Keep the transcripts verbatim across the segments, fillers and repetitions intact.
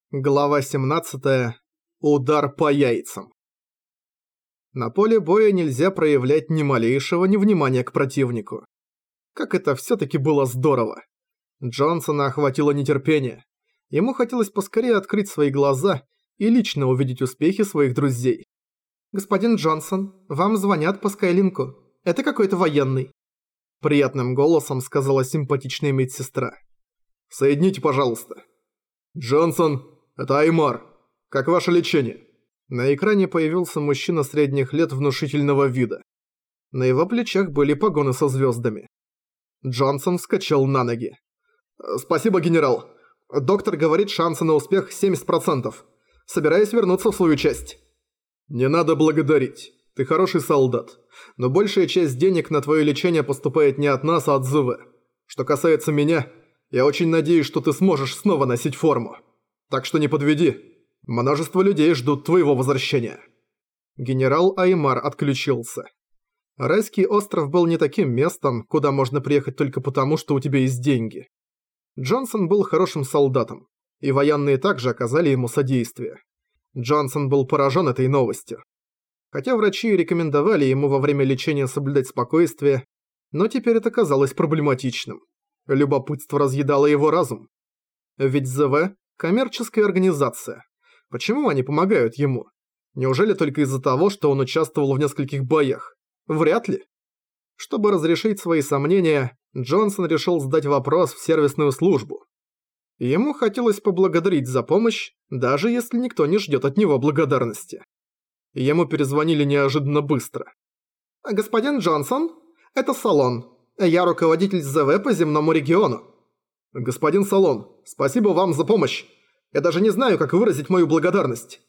Глава семнадцатая. Удар по яйцам. На поле боя нельзя проявлять ни малейшего невнимания к противнику. Как это всё-таки было здорово. Джонсона охватило нетерпение. Ему хотелось поскорее открыть свои глаза и лично увидеть успехи своих друзей. «Господин Джонсон, вам звонят по Скайлинку. Это какой-то военный». Приятным голосом сказала симпатичная медсестра. «Соедините, пожалуйста». «Джонсон, это Аймар. Как ваше лечение?» На экране появился мужчина средних лет внушительного вида. На его плечах были погоны со звездами. Джонсон вскочил на ноги. «Спасибо, генерал. Доктор говорит, шансы на успех семьдесят процентов. Собираюсь вернуться в свою часть». «Не надо благодарить. Ты хороший солдат. Но большая часть денег на твое лечение поступает не от нас, а от ЗВ. Что касается меня, я очень надеюсь, что ты сможешь снова носить форму. Так что не подведи. Множество людей ждут твоего возвращения». Генерал Аймар отключился. Райский остров был не таким местом, куда можно приехать только потому, что у тебя есть деньги. Джонсон был хорошим солдатом, и военные также оказали ему содействие. Джонсон был поражен этой новостью. Хотя врачи рекомендовали ему во время лечения соблюдать спокойствие, но теперь это казалось проблематичным. Любопытство разъедало его разум. Ведь ЗВ – коммерческая организация. Почему они помогают ему? Неужели только из-за того, что он участвовал в нескольких боях? Вряд ли. Чтобы разрешить свои сомнения, Джонсон решил сдать вопрос в сервисную службу. Ему хотелось поблагодарить за помощь, даже если никто не ждет от него благодарности. Ему перезвонили неожиданно быстро. «Господин Джонсон, это Салон. Я руководитель ЗВ по земному региону». «Господин Салон, спасибо вам за помощь. Я даже не знаю, как выразить мою благодарность».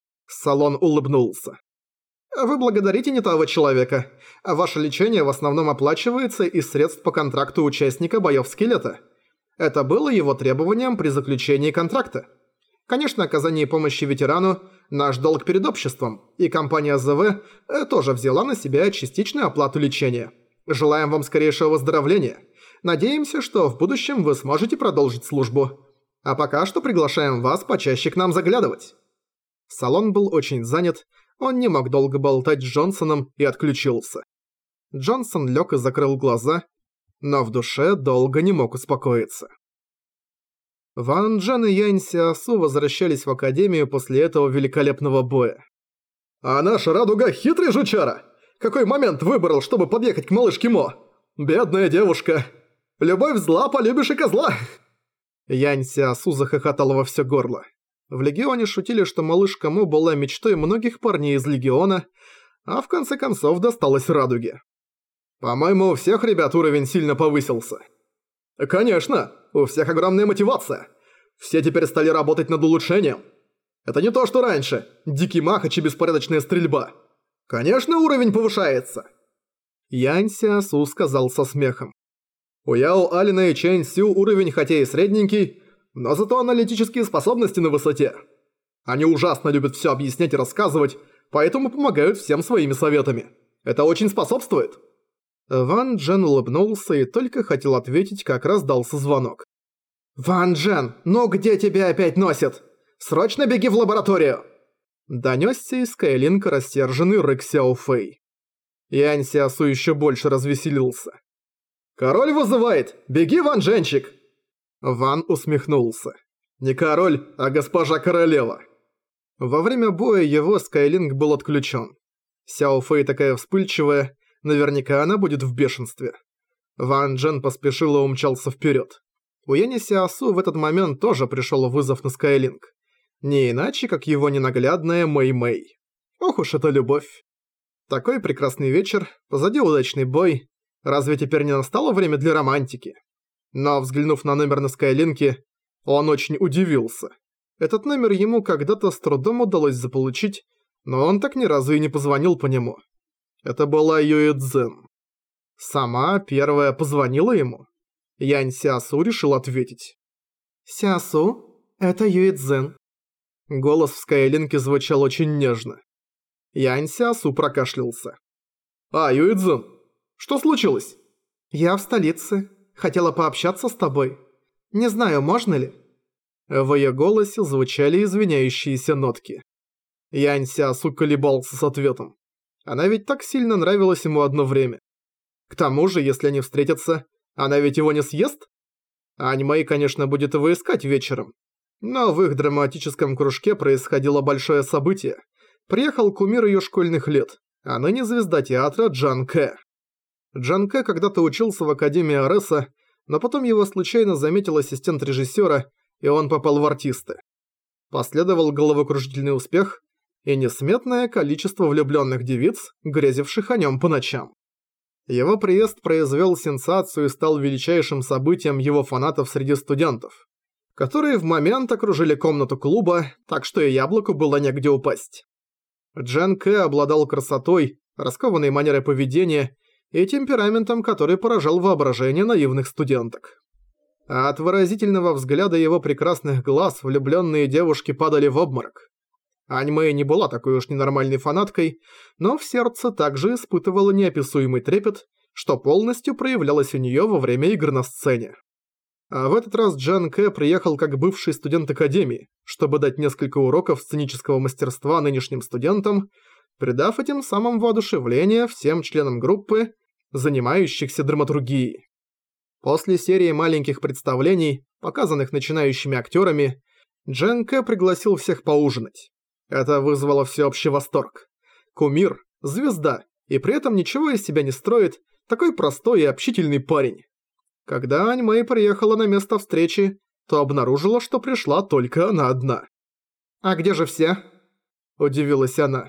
Салон улыбнулся. «Вы благодарите не того человека. Ваше лечение в основном оплачивается из средств по контракту участника боёв скелета. Это было его требованием при заключении контракта. Конечно, оказание помощи ветерану – наш долг перед обществом, и компания ЗВ тоже взяла на себя частичную оплату лечения. Желаем вам скорейшего выздоровления. Надеемся, что в будущем вы сможете продолжить службу. А пока что приглашаем вас почаще к нам заглядывать». Салон был очень занят, он не мог долго болтать с Джонсоном и отключился. Джонсон лег и закрыл глаза, но в душе долго не мог успокоиться. Ван Джен и Янь Сиасу возвращались в академию после этого великолепного боя. «А наша радуга хитрый жучара! Какой момент выбрал, чтобы подъехать к малышке Мо? Бедная девушка! Любовь зла, полюбишь и козла!» Янь Сиасу захохотал во всё горло. В Легионе шутили, что малышка Мо была мечтой многих парней из Легиона, а в конце концов досталась радуге. «По-моему, у всех ребят уровень сильно повысился». «Конечно, у всех огромная мотивация. Все теперь стали работать над улучшением. Это не то, что раньше, дикий махач и беспорядочная стрельба. Конечно, уровень повышается». Янь Сиасу сказал со смехом. «У Яо Алина и Чэнь Сю уровень хотя и средненький, но зато аналитические способности на высоте. Они ужасно любят все объяснять и рассказывать, поэтому помогают всем своими советами. Это очень способствует». Ван Джен улыбнулся и только хотел ответить, как раздался звонок. «Ван Джен, ну где тебя опять носит? Срочно беги в лабораторию!» Донёсся из Скайлинка рассерженный рык Сяо Фэй. Янь Сиасу еще больше развеселился. «Король вызывает! Беги, Ван Дженчик!» Ван усмехнулся. «Не король, а госпожа королева». Во время боя его Скайлинг был отключен. Сяо Фэй такая вспыльчивая, наверняка она будет в бешенстве. Ван Джен поспешил и умчался вперед. У Яни Сиасу в этот момент тоже пришел вызов на Скайлинг. Не иначе, как его ненаглядная Мэй-Мэй. Ох уж эта любовь. Такой прекрасный вечер, позади удачный бой. Разве теперь не настало время для романтики? Но, взглянув на номер на Скайлинке, он очень удивился. Этот номер ему когда-то с трудом удалось заполучить, но он так ни разу и не позвонил по нему. Это была Юэ Цзин. Сама первая позвонила ему. Янь Сиасу решил ответить. «Сиасу, это Юэ Цзин». Голос в Скайлинке звучал очень нежно. Янь Сиасу прокашлялся. «А, Юэ Цзин, что случилось?» «Я в столице. Хотела пообщаться с тобой. Не знаю, можно ли?» В её голосе звучали извиняющиеся нотки. Янь Сяосу колебался с ответом. Она ведь так сильно нравилась ему одно время. К тому же, если они встретятся, она ведь его не съест? Ань Мэй, конечно, будет его искать вечером. Но в их драматическом кружке происходило большое событие. Приехал кумир её школьных лет, а ныне звезда театра Джан Кэ. Джан Кэ когда-то учился в Академии Ареса, но потом его случайно заметил ассистент режиссера, и он попал в артисты. Последовал головокружительный успех и несметное количество влюбленных девиц, грезивших о нем по ночам. Его приезд произвел сенсацию и стал величайшим событием его фанатов среди студентов, которые в момент окружили комнату клуба, так что и яблоку было негде упасть. Джан Кэ обладал красотой, раскованной манерой поведения и темпераментом, который поражал воображение наивных студенток. А от выразительного взгляда его прекрасных глаз влюбленные девушки падали в обморок. Ань Мэй не была такой уж ненормальной фанаткой, но в сердце также испытывала неописуемый трепет, что полностью проявлялось у неё во время игр на сцене. А в этот раз Джан Кэ приехал как бывший студент Академии, чтобы дать несколько уроков сценического мастерства нынешним студентам, придав этим самым воодушевление всем членам группы, занимающихся драматургией. После серии маленьких представлений, показанных начинающими актерами, Джан Кэ пригласил всех поужинать. Это вызвало всеобщий восторг. Кумир, звезда, и при этом ничего из себя не строит, такой простой и общительный парень. Когда Ань Мэй приехала на место встречи, то обнаружила, что пришла только она одна. «А где же все?» – удивилась она.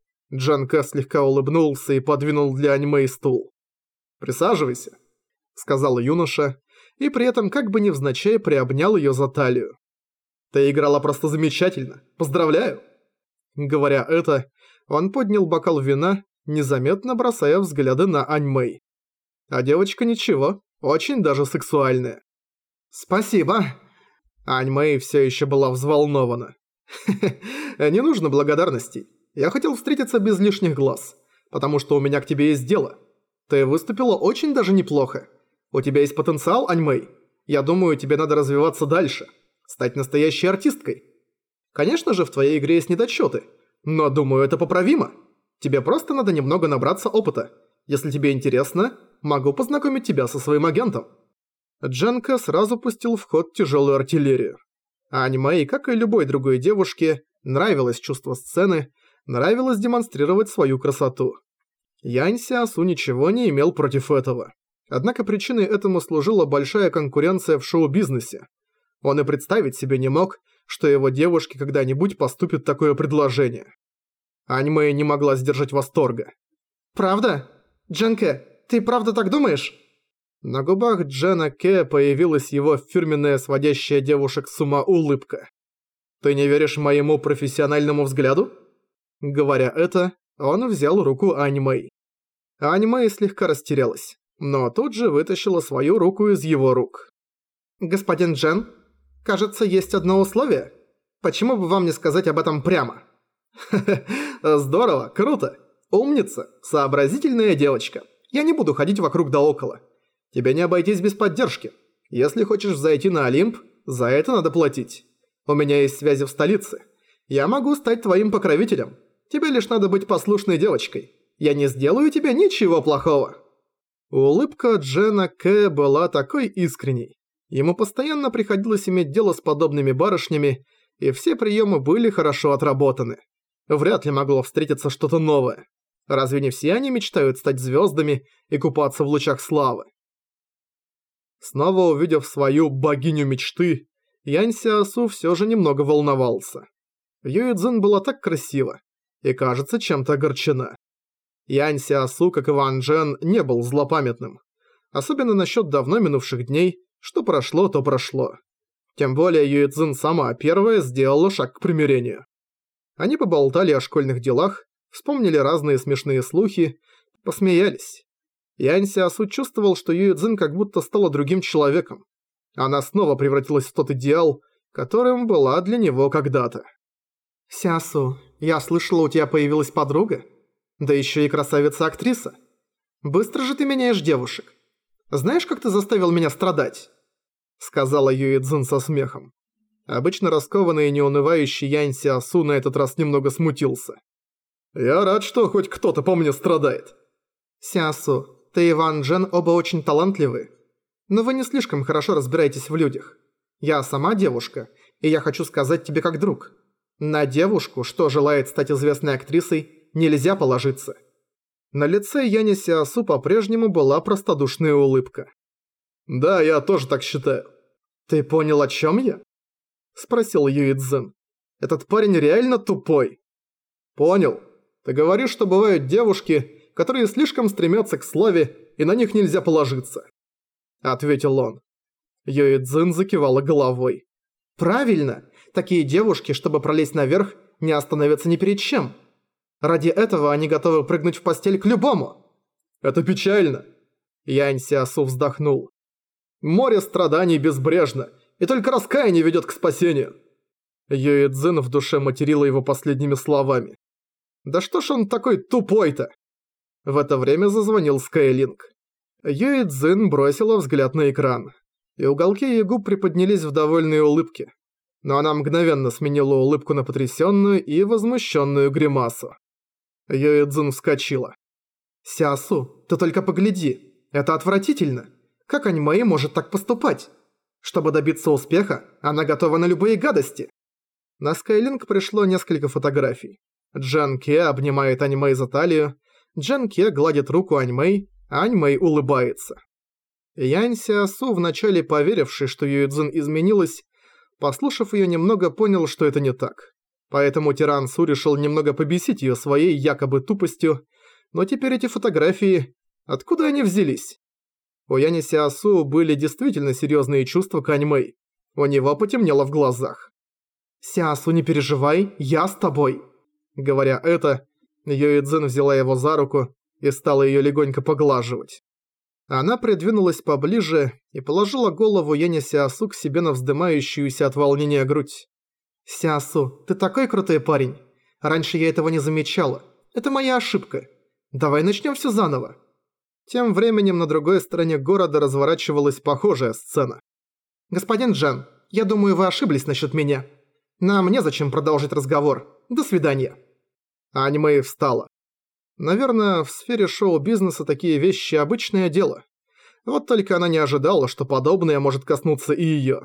Джан Кэ слегка улыбнулся и подвинул для Ань Мэй стул. «Присаживайся», – сказал юноша, и при этом как бы невзначай приобнял её за талию. «Ты играла просто замечательно. Поздравляю!» Говоря это, он поднял бокал вина, незаметно бросая взгляды на Ань Мэй. А девочка ничего, очень даже сексуальная. «Спасибо!» Ань Мэй всё ещё была взволнована. «Хе-хе, не нужно благодарностей. Я хотел встретиться без лишних глаз, потому что у меня к тебе есть дело. Ты выступила очень даже неплохо. У тебя есть потенциал, Ань Мэй. Я думаю, тебе надо развиваться дальше, стать настоящей артисткой. Конечно же, в твоей игре есть недочёты, но думаю, это поправимо. Тебе просто надо немного набраться опыта. Если тебе интересно, могу познакомить тебя со своим агентом». Джан Кэ сразу пустил в ход тяжелую артиллерию. Ань Мэй, как и любой другой девушке, нравилось чувство сцены, нравилось демонстрировать свою красоту. Янь Сяосу ничего не имел против этого. Однако причиной этому служила большая конкуренция в шоу-бизнесе. Он и представить себе не мог, что его девушке когда-нибудь поступит такое предложение. Ань Мэй не могла сдержать восторга. «Правда? Джан Кэ, ты правда так думаешь?» На губах Джана Кэ появилась его фирменная сводящая девушек с ума улыбка. «Ты не веришь моему профессиональному взгляду?» Говоря это, он взял руку Ань Мэй. Ань Мэй слегка растерялась, но тут же вытащила свою руку из его рук. «Господин Джан, кажется, есть одно условие. Почему бы вам не сказать об этом прямо?» «Ха-ха, здорово, круто. Умница, сообразительная девочка. Я не буду ходить вокруг да около. Тебе не обойтись без поддержки. Если хочешь взойти на Олимп, за это надо платить. У меня есть связи в столице. Я могу стать твоим покровителем. Тебе лишь надо быть послушной девочкой. Я не сделаю тебе ничего плохого». Улыбка Джана Кэ была такой искренней. Ему постоянно приходилось иметь дело с подобными барышнями, и все приемы были хорошо отработаны. Вряд ли могло встретиться что-то новое. Разве не все они мечтают стать звездами и купаться в лучах славы? Снова увидев свою богиню мечты, Янь Сяосу все же немного волновался. Юй Цзин была так красива и, кажется, чем-то огорчена. Янь Сяосу, как и Ван Джен, не был злопамятным. Особенно насчет давно минувших дней, что прошло, то прошло. Тем более Юй Цзин сама первая сделала шаг к примирению. Они поболтали о школьных делах, вспомнили разные смешные слухи, посмеялись. Янь Сяосу чувствовал, что Юй Цзин как будто стала другим человеком. Она снова превратилась в тот идеал, которым была для него когда-то. «Сяосу, я слышала, у тебя появилась подруга? Да еще и красавица-актриса. Быстро же ты меняешь девушек. Знаешь, как ты заставил меня страдать?» Сказала Юй Цзин со смехом. Обычно раскованный и неунывающий Янь Сиасу на этот раз немного смутился. «Я рад, что хоть кто-то по мне страдает». «Сиасу, ты и Ван Джен оба очень талантливы. Но вы не слишком хорошо разбираетесь в людях. Я сама девушка, и я хочу сказать тебе как друг. На девушку, что желает стать известной актрисой, нельзя положиться». На лице Яня Сиасу по-прежнему была простодушная улыбка. «Да, я тоже так считаю». «Ты понял, о чем я?» – спросил Юй Цзин. «Этот парень реально тупой». «Понял. Ты говоришь, что бывают девушки, которые слишком стремятся к славе, и на них нельзя положиться», – ответил он. Юй Цзин закивала головой. «Правильно. Такие девушки, чтобы пролезть наверх, не остановятся ни перед чем. Ради этого они готовы прыгнуть в постель к любому». «Это печально». Янь Сиасу вздохнул. «Море страданий безбрежно, и только раскаяние ведет к спасению». Юй Цзин в душе материла его последними словами. «Да что ж он такой тупой-то?» В это время зазвонил Скайлинг. Юй Цзин бросила взгляд на экран, и уголки ее губ приподнялись в довольной улыбке. Но она мгновенно сменила улыбку на потрясенную и возмущенную гримасу. Юй Цзин вскочила. «Сиасу, ты только погляди, это отвратительно. Как аниме может так поступать? Чтобы добиться успеха, она готова на любые гадости». На Скайлинг пришло несколько фотографий. Джан Ке обнимает Аньмэй за талию, Джан Ке гладит руку Аньмэй, а Аньмэй улыбается. Янь Сиасу, вначале поверивший, что Юй Цзин изменилась, послушав ее немного, понял, что это не так. Поэтому Тиран Су решил немного побесить ее своей якобы тупостью, но теперь эти фотографии... Откуда они взялись? У Яни Сиасу были действительно серьезные чувства к Аньмэй. У него потемнело в глазах. «Сиасу, не переживай, я с тобой». Говоря это, Юй Цзин взяла его за руку и стала ее легонько поглаживать. Она придвинулась поближе и положила голову Яни Сиасу к себе на вздымающуюся от волнения грудь. «Сиасу, ты такой крутой парень. Раньше я этого не замечала. Это моя ошибка. Давай начнем все заново». Тем временем на другой стороне города разворачивалась похожая сцена. «Господин Джан, я думаю, вы ошиблись насчет меня. Нам незачем продолжить разговор. До свидания». Аньмэй встала. Наверное, в сфере шоу-бизнеса такие вещи обычное дело. Вот только она не ожидала, что подобное может коснуться и её.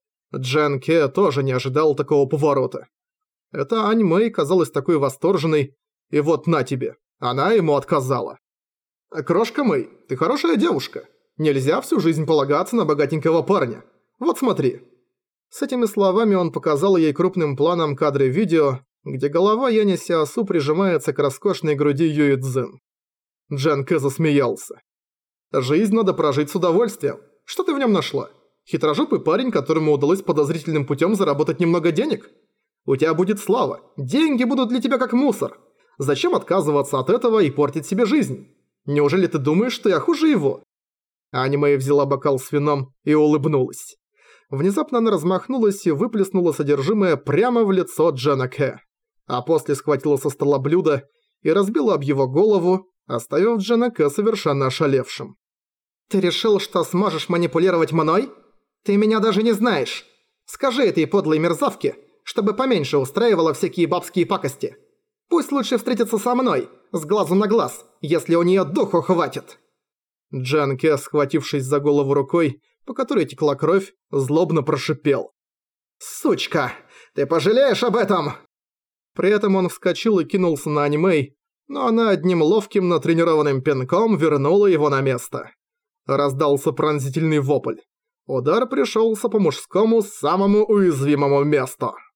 Джан Ке тоже не ожидал такого поворота. Эта Аньмэй казалась такой восторженной, и вот на тебе, она ему отказала. «Крошка Мэй, ты хорошая девушка. Нельзя всю жизнь полагаться на богатенького парня. Вот смотри». С этими словами он показал ей крупным планом кадры видео, где голова Яни Сиасу прижимается к роскошной груди Юй Цзин. Джан Кэ засмеялся. «Жизнь надо прожить с удовольствием. Что ты в нем нашла? Хитрожопый парень, которому удалось подозрительным путем заработать немного денег? У тебя будет слава. Деньги будут для тебя как мусор. Зачем отказываться от этого и портить себе жизнь? Неужели ты думаешь, что я хуже его?» Аниме взяла бокал с вином и улыбнулась. Внезапно она размахнулась и выплеснула содержимое прямо в лицо Джана Кэ, а после схватила со стола блюдо и разбила об его голову, оставив Джана Кэ совершенно ошалевшим. «Ты решил, что сможешь манипулировать мной? Ты меня даже не знаешь. Скажи этой подлой мерзавке, чтобы поменьше устраивала всякие бабские пакости. Пусть лучше встретится со мной, с глазу на глаз, если у неё духу хватит». Джан Ке, схватившись за голову рукой, по которой текла кровь, злобно прошипел. «Сучка, ты пожалеешь об этом!» При этом он вскочил и кинулся на Аньмэй, но она одним ловким натренированным пинком вернула его на место. Раздался пронзительный вопль. Удар пришелся по мужскому самому уязвимому месту.